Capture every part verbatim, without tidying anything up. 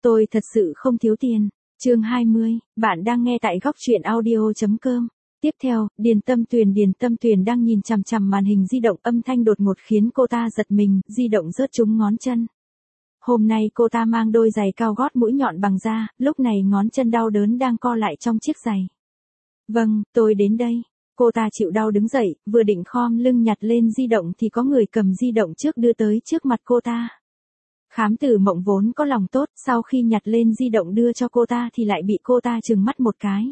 Tôi thật sự không thiếu tiền. Chương hai mươi, bạn đang nghe tại góc truyện audio chấm com. Tiếp theo, Điền Tâm Tuyền Điền Tâm Tuyền đang nhìn chằm chằm màn hình di động, âm thanh đột ngột khiến cô ta giật mình, di động rớt trúng ngón chân. Hôm nay cô ta mang đôi giày cao gót mũi nhọn bằng da, lúc này ngón chân đau đớn đang co lại trong chiếc giày. Vâng, tôi đến đây. Cô ta chịu đau đứng dậy, vừa định khom lưng nhặt lên di động thì có người cầm di động trước đưa tới trước mặt cô ta. Khám Tử Mộng vốn có lòng tốt, sau khi nhặt lên di động đưa cho cô ta thì lại bị cô ta trừng mắt một cái.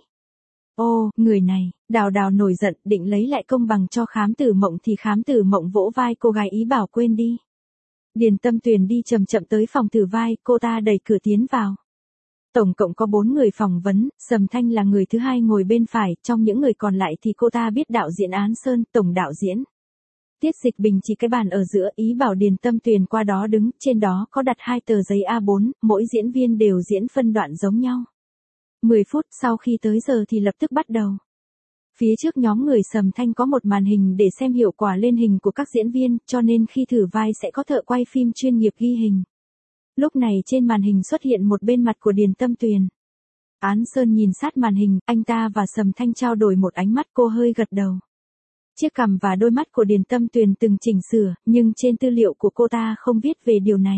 Ô, người này, Đào Đào nổi giận, định lấy lại công bằng cho Khám Tử Mộng thì Khám Tử Mộng vỗ vai cô gái ý bảo quên đi. Điền Tâm Tuyền đi chậm chậm tới phòng thử vai, cô ta đẩy cửa tiến vào. Tổng cộng có bốn người phỏng vấn, Sầm Thanh là người thứ hai ngồi bên phải, trong những người còn lại thì cô ta biết đạo diễn Án Sơn, tổng đạo diễn. Tiết Dịch Bình chỉ cái bàn ở giữa, ý bảo Điền Tâm Tuyền qua đó đứng, trên đó có đặt hai tờ giấy A bốn, mỗi diễn viên đều diễn phân đoạn giống nhau. mười phút sau khi tới giờ thì lập tức bắt đầu. Phía trước nhóm người Sầm Thanh có một màn hình để xem hiệu quả lên hình của các diễn viên, cho nên khi thử vai sẽ có thợ quay phim chuyên nghiệp ghi hình. Lúc này trên màn hình xuất hiện một bên mặt của Điền Tâm Tuyền. Án Sơn nhìn sát màn hình, anh ta và Sầm Thanh trao đổi một ánh mắt, cô hơi gật đầu. Chiếc cằm và đôi mắt của Điền Tâm Tuyền từng chỉnh sửa, nhưng trên tư liệu của cô ta không viết về điều này.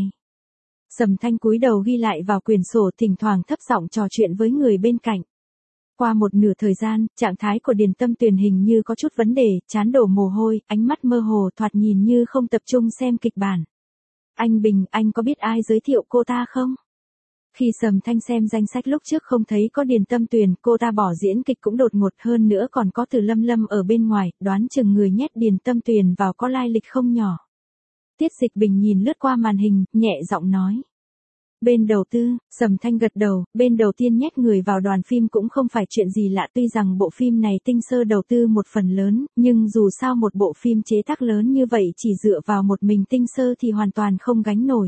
Sầm Thanh cúi đầu ghi lại vào quyển sổ, thỉnh thoảng thấp giọng trò chuyện với người bên cạnh. Qua một nửa thời gian, trạng thái của Điền Tâm Tuyền hình như có chút vấn đề, trán đổ mồ hôi, ánh mắt mơ hồ, thoạt nhìn như không tập trung xem kịch bản. Anh Bình, anh có biết ai giới thiệu cô ta không? Khi Sầm Thanh xem danh sách lúc trước không thấy có Điền Tâm Tuyền, cô ta bỏ diễn kịch cũng đột ngột, hơn nữa còn có Từ Lâm Lâm ở bên ngoài, đoán chừng người nhét Điền Tâm Tuyền vào có lai lịch không nhỏ. Tiết Dịch Bình nhìn lướt qua màn hình, nhẹ giọng nói. Bên đầu tư, Sầm Thanh gật đầu, bên đầu tiên nhét người vào đoàn phim cũng không phải chuyện gì lạ, tuy rằng bộ phim này tinh sơ đầu tư một phần lớn, nhưng dù sao một bộ phim chế tác lớn như vậy chỉ dựa vào một mình tinh sơ thì hoàn toàn không gánh nổi.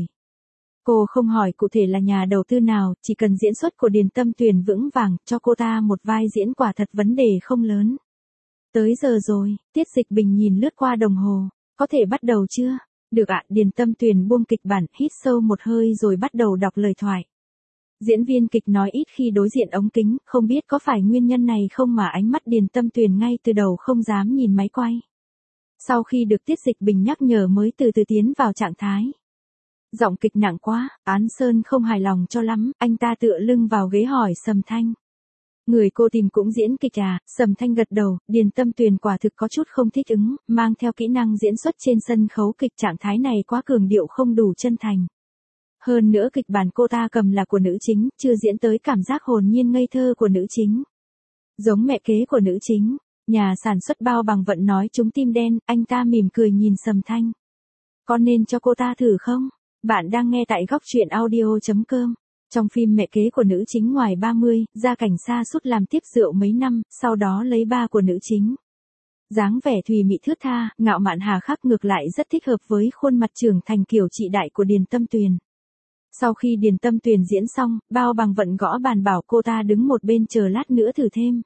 Cô không hỏi cụ thể là nhà đầu tư nào, chỉ cần diễn xuất của Điền Tâm Tuyền vững vàng, cho cô ta một vai diễn quả thật vấn đề không lớn. Tới giờ rồi, Tiết Dịch Bình nhìn lướt qua đồng hồ, có thể bắt đầu chưa? Được ạ, Điền Tâm Tuyền buông kịch bản, hít sâu một hơi rồi bắt đầu đọc lời thoại. Diễn viên kịch nói ít khi đối diện ống kính, không biết có phải nguyên nhân này không mà ánh mắt Điền Tâm Tuyền ngay từ đầu không dám nhìn máy quay. Sau khi được Tiết Dịch Bình nhắc nhở mới từ từ tiến vào trạng thái. Giọng kịch nặng quá, Án Sơn không hài lòng cho lắm, anh ta tựa lưng vào ghế hỏi Sầm Thanh. Người cô tìm cũng diễn kịch à? Sầm Thanh gật đầu, Điền Tâm Tuyền quả thực có chút không thích ứng, mang theo kỹ năng diễn xuất trên sân khấu kịch, trạng thái này quá cường điệu không đủ chân thành. Hơn nữa kịch bản cô ta cầm là của nữ chính, chưa diễn tới cảm giác hồn nhiên ngây thơ của nữ chính. Giống mẹ kế của nữ chính, nhà sản xuất Bao Bằng Vận nói chúng tim đen, anh ta mỉm cười nhìn Sầm Thanh. Có nên cho cô ta thử không? Bạn đang nghe tại góc truyện audio chấm com. Trong phim mẹ kế của nữ chính ngoài ba mươi, gia cảnh sa sút làm tiếp rượu mấy năm, sau đó lấy ba của nữ chính. Dáng vẻ thùy mị thướt tha, ngạo mạn hà khắc, ngược lại rất thích hợp với khuôn mặt trưởng thành kiểu chị đại của Điền Tâm Tuyền. Sau khi Điền Tâm Tuyền diễn xong, Bao Bằng Vận gõ bàn bảo cô ta đứng một bên chờ lát nữa thử thêm.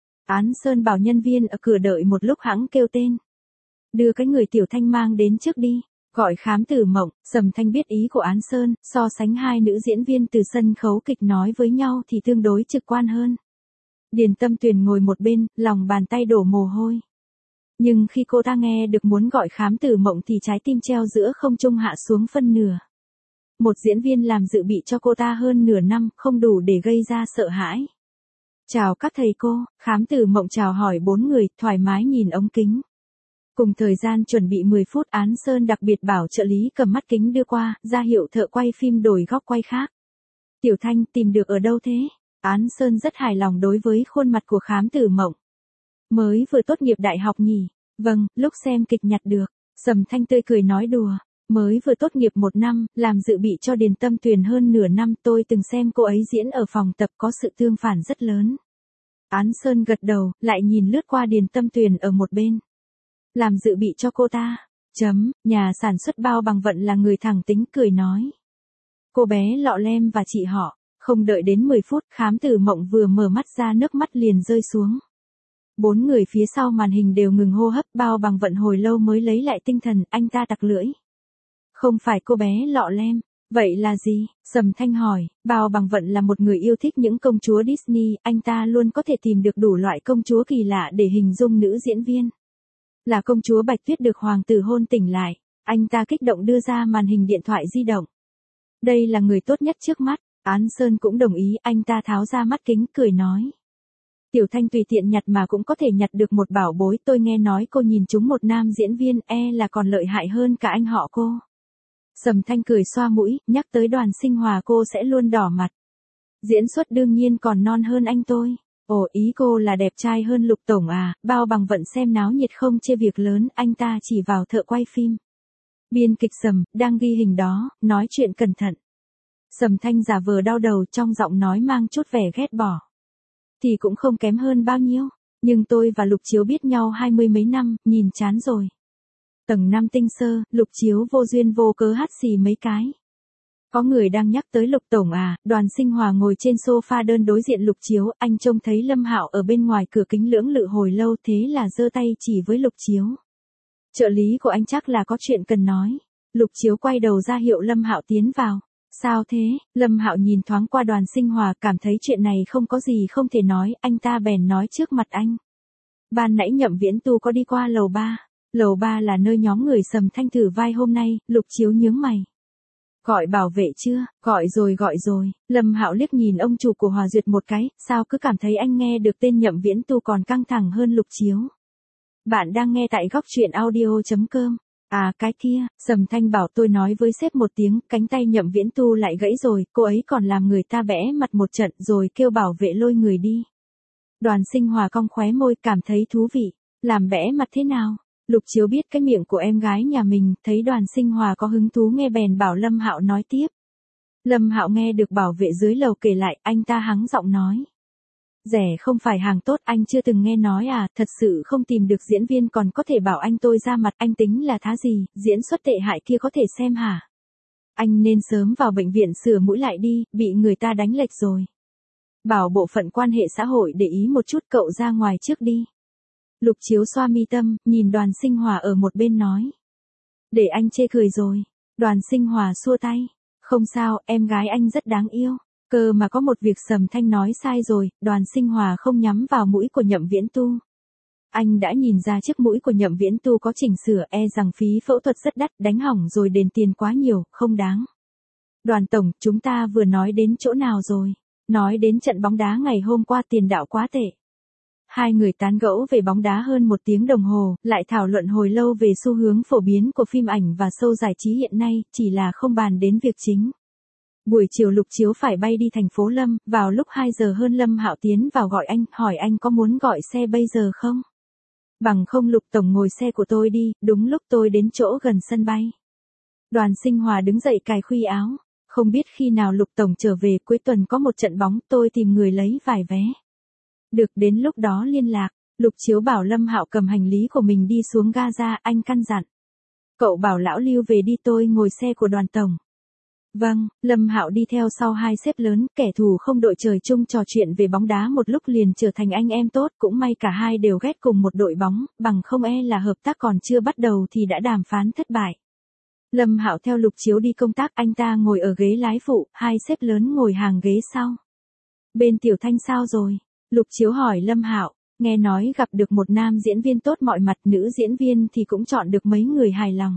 Án Sơn bảo nhân viên ở cửa đợi một lúc hẵng kêu tên. Đưa cái người Tiểu Thanh mang đến trước đi. Gọi Khám Tử Mộng. Sầm Thanh biết ý của Án Sơn, so sánh hai nữ diễn viên từ sân khấu kịch nói với nhau thì tương đối trực quan hơn. Điền Tâm Tuyền ngồi một bên, lòng bàn tay đổ mồ hôi. Nhưng khi cô ta nghe được muốn gọi Khám Tử Mộng thì trái tim treo giữa không trung hạ xuống phân nửa. Một diễn viên làm dự bị cho cô ta hơn nửa năm, không đủ để gây ra sợ hãi. Chào các thầy cô, Khám Tử Mộng chào hỏi bốn người, thoải mái nhìn ống kính. Cùng thời gian chuẩn bị mười phút, Án Sơn đặc biệt bảo trợ lý cầm mắt kính đưa qua, ra hiệu thợ quay phim đổi góc quay khác. Tiểu Thanh, tìm được ở đâu thế? Án Sơn rất hài lòng đối với khuôn mặt của Khám Tử Mộng. Mới vừa tốt nghiệp đại học nhỉ? Vâng, lúc xem kịch nhặt được. Sầm Thanh tươi cười nói đùa. Mới vừa tốt nghiệp một năm, làm dự bị cho Điền Tâm Tuyền hơn nửa năm, tôi từng xem cô ấy diễn ở phòng tập, có sự tương phản rất lớn. Án Sơn gật đầu, lại nhìn lướt qua Điền Tâm Tuyền ở một bên. Làm dự bị cho cô ta. Chấm, nhà sản xuất Bao Bằng Vận là người thẳng tính, cười nói. Cô bé Lọ Lem và chị họ. Không đợi đến mười phút, Khám Tử Mộng vừa mở mắt ra nước mắt liền rơi xuống. Bốn người phía sau màn hình đều ngừng hô hấp, Bao Bằng Vận hồi lâu mới lấy lại tinh thần, anh ta tặc lưỡi. Không phải cô bé Lọ Lem. Vậy là gì? Sầm Thanh hỏi, Bao Bằng Vận là một người yêu thích những công chúa Disney, anh ta luôn có thể tìm được đủ loại công chúa kỳ lạ để hình dung nữ diễn viên. Là công chúa Bạch Tuyết được hoàng tử hôn tỉnh lại, anh ta kích động đưa ra màn hình điện thoại di động. Đây là người tốt nhất trước mắt, Án Sơn cũng đồng ý, anh ta tháo ra mắt kính cười nói. Tiểu Thanh tùy tiện nhặt mà cũng có thể nhặt được một bảo bối, tôi nghe nói cô nhìn trúng một nam diễn viên, e là còn lợi hại hơn cả anh họ cô. Sầm Thanh cười xoa mũi, nhắc tới Đoàn Sinh Hòa cô sẽ luôn đỏ mặt. Diễn xuất đương nhiên còn non hơn anh tôi. Ồ, ý cô là đẹp trai hơn Lục Tổng à? Bao Bằng Vận xem náo nhiệt không chê việc lớn, anh ta chỉ vào thợ quay phim. Biên kịch Sầm, đang ghi hình đó, nói chuyện cẩn thận. Sầm Thanh giả vờ đau đầu, trong giọng nói mang chút vẻ ghét bỏ. Thì cũng không kém hơn bao nhiêu, nhưng tôi và Lục Chiếu biết nhau hai mươi mấy năm, nhìn chán rồi. Tầng năm tinh sơ, Lục Chiếu vô duyên vô cớ hắt xì mấy cái. Có người đang nhắc tới Lục Tổng à? Đoàn Sinh Hòa ngồi trên sofa đơn đối diện Lục Chiếu, anh trông thấy Lâm Hạo ở bên ngoài cửa kính lưỡng lự hồi lâu, thế là giơ tay chỉ với Lục Chiếu. Trợ lý của anh chắc là có chuyện cần nói. Lục Chiếu quay đầu ra hiệu Lâm Hạo tiến vào. Sao thế? Lâm Hạo nhìn thoáng qua Đoàn Sinh Hòa, cảm thấy chuyện này không có gì không thể nói, anh ta bèn nói trước mặt anh. Ban nãy Nhậm Viễn Tu có đi qua lầu ba. Lầu ba là nơi nhóm người Sầm Thanh thử vai hôm nay. Lục Chiếu nhướng mày. Gọi bảo vệ chưa? Gọi rồi gọi rồi. Lâm Hạo liếc nhìn ông chủ của Hòa Duyệt một cái, sao cứ cảm thấy anh nghe được tên Nhậm Viễn Tu còn căng thẳng hơn Lục Chiếu. Bạn đang nghe tại góc truyện audio chấm com. À cái kia, Sầm Thanh bảo tôi nói với sếp một tiếng, cánh tay Nhậm Viễn Tu lại gãy rồi, cô ấy còn làm người ta bẽ mặt một trận rồi kêu bảo vệ lôi người đi. Đoàn Sinh Hòa cong khóe môi, cảm thấy thú vị. Làm bẽ mặt thế nào? Lục Chiếu biết cái miệng của em gái nhà mình, thấy Đoàn Sinh Hòa có hứng thú nghe bèn bảo Lâm Hạo nói tiếp. Lâm Hạo nghe được bảo vệ dưới lầu kể lại, anh ta hắng giọng nói. Rẻ không phải hàng tốt, anh chưa từng nghe nói à? Thật sự không tìm được diễn viên còn có thể bảo anh tôi ra mặt, anh tính là thá gì? Diễn xuất tệ hại kia có thể xem hả? Anh nên sớm vào bệnh viện sửa mũi lại đi, bị người ta đánh lệch rồi. Bảo bộ phận quan hệ xã hội để ý một chút, cậu ra ngoài trước đi. Lục Chiếu xoa mi tâm, nhìn Đoàn Sinh Hòa ở một bên nói. Để anh chê cười rồi. Đoàn Sinh Hòa xua tay. Không sao, em gái anh rất đáng yêu. Cơ mà có một việc Sầm Thanh nói sai rồi, Đoàn Sinh Hòa không nhắm vào mũi của Nhậm Viễn Tu. Anh đã nhìn ra chiếc mũi của Nhậm Viễn Tu có chỉnh sửa, e rằng phí phẫu thuật rất đắt, đánh hỏng rồi đền tiền quá nhiều, không đáng. Đoàn Tổng, chúng ta vừa nói đến chỗ nào rồi? Nói đến trận bóng đá ngày hôm qua, tiền đạo quá tệ. Hai người tán gẫu về bóng đá hơn một tiếng đồng hồ, lại thảo luận hồi lâu về xu hướng phổ biến của phim ảnh và show giải trí hiện nay, chỉ là không bàn đến việc chính. Buổi chiều Lục Chiếu phải bay đi thành phố Lâm, vào lúc hai giờ hơn Lâm Hạo tiến vào gọi anh, hỏi anh có muốn gọi xe bây giờ không? Bằng không Lục Tổng ngồi xe của tôi đi, đúng lúc tôi đến chỗ gần sân bay. Đoàn Sinh Hòa đứng dậy cài khuy áo, không biết khi nào Lục Tổng trở về, cuối tuần có một trận bóng, tôi tìm người lấy vài vé. Được, đến lúc đó liên lạc. Lục Chiếu bảo Lâm Hạo cầm hành lý của mình đi xuống ga ra, anh căn dặn. Cậu bảo lão Lưu về đi, tôi ngồi xe của Đoàn Tổng. Vâng, Lâm Hạo đi theo sau hai sếp lớn, kẻ thù không đội trời chung trò chuyện về bóng đá một lúc liền trở thành anh em tốt, cũng may cả hai đều ghét cùng một đội bóng, bằng không e là hợp tác còn chưa bắt đầu thì đã đàm phán thất bại. Lâm Hạo theo Lục Chiếu đi công tác, anh ta ngồi ở ghế lái phụ, hai sếp lớn ngồi hàng ghế sau. Bên Tiểu Thanh sao rồi? Lục Chiếu hỏi Lâm Hạo, nghe nói gặp được một nam diễn viên tốt mọi mặt, nữ diễn viên thì cũng chọn được mấy người hài lòng.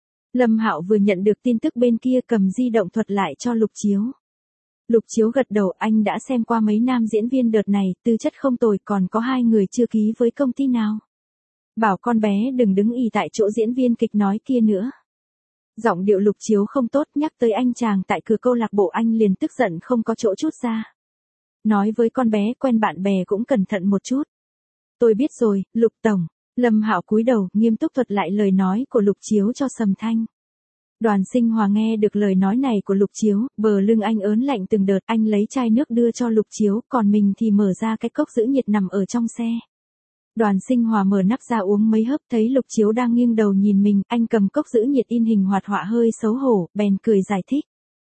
Lâm Hạo vừa nhận được tin tức bên kia cầm di động thuật lại cho Lục Chiếu. Lục Chiếu gật đầu, anh đã xem qua mấy nam diễn viên đợt này, tư chất không tồi, còn có hai người chưa ký với công ty nào. Bảo con bé đừng đứng ì tại chỗ diễn viên kịch nói kia nữa. Giọng điệu Lục Chiếu không tốt, nhắc tới anh chàng tại cửa câu lạc bộ anh liền tức giận không có chỗ chút ra. Nói với con bé quen bạn bè cũng cẩn thận một chút. Tôi biết rồi, Lục Tổng. Lâm Hạo cúi đầu, nghiêm túc thuật lại lời nói của Lục Chiếu cho Sầm Thanh. Đoàn Sinh Hòa nghe được lời nói này của Lục Chiếu, bờ lưng anh ớn lạnh từng đợt, anh lấy chai nước đưa cho Lục Chiếu, còn mình thì mở ra cái cốc giữ nhiệt nằm ở trong xe. Đoàn Sinh Hòa mở nắp ra uống mấy hớp, thấy Lục Chiếu đang nghiêng đầu nhìn mình, anh cầm cốc giữ nhiệt in hình hoạt họa hơi xấu hổ, bèn cười giải thích.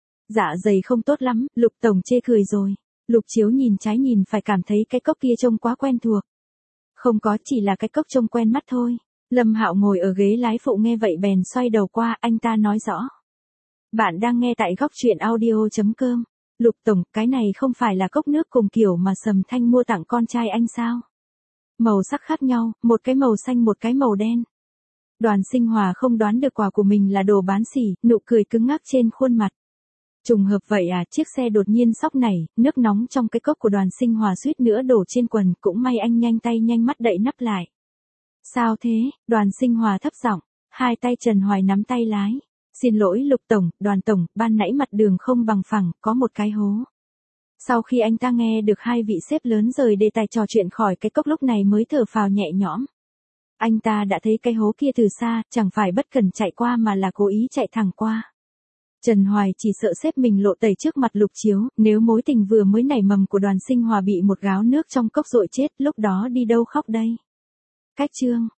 Dạ dày không tốt lắm, Lục Tổng chê cười rồi. Lục Chiếu nhìn trái nhìn phải, cảm thấy cái cốc kia trông quá quen thuộc. Không có, chỉ là cái cốc trông quen mắt thôi. Lâm Hạo ngồi ở ghế lái phụ nghe vậy bèn xoay đầu qua, anh ta nói rõ. Bạn đang nghe tại góc truyện audio.com. Lục tổng, cái này không phải là cốc nước cùng kiểu mà Sầm Thanh mua tặng con trai anh sao? Màu sắc khác nhau, một cái màu xanh một cái màu đen. Đoàn Sinh Hòa không đoán được quà của mình là đồ bán xỉ, nụ cười cứng ngắc trên khuôn mặt. Trùng hợp vậy à, chiếc xe đột nhiên sóc nảy, nước nóng trong cái cốc của Đoàn Sinh Hòa suýt nữa đổ trên quần, cũng may anh nhanh tay nhanh mắt đậy nắp lại. Sao thế? Đoàn Sinh Hòa thấp giọng, hai tay Trần Hoài nắm tay lái. Xin lỗi Lục tổng, Đoàn tổng, ban nãy mặt đường không bằng phẳng, có một cái hố. Sau khi anh ta nghe được hai vị sếp lớn rời đề tài trò chuyện khỏi cái cốc lúc này mới thở phào nhẹ nhõm. Anh ta đã thấy cái hố kia từ xa, chẳng phải bất cẩn chạy qua mà là cố ý chạy thẳng qua. Trần Hoài chỉ sợ sếp mình lộ tẩy trước mặt Lục Chiếu, nếu mối tình vừa mới nảy mầm của Đoàn Sinh Hòa bị một gáo nước trong cốc dội chết, lúc đó đi đâu khóc đây. Cách chương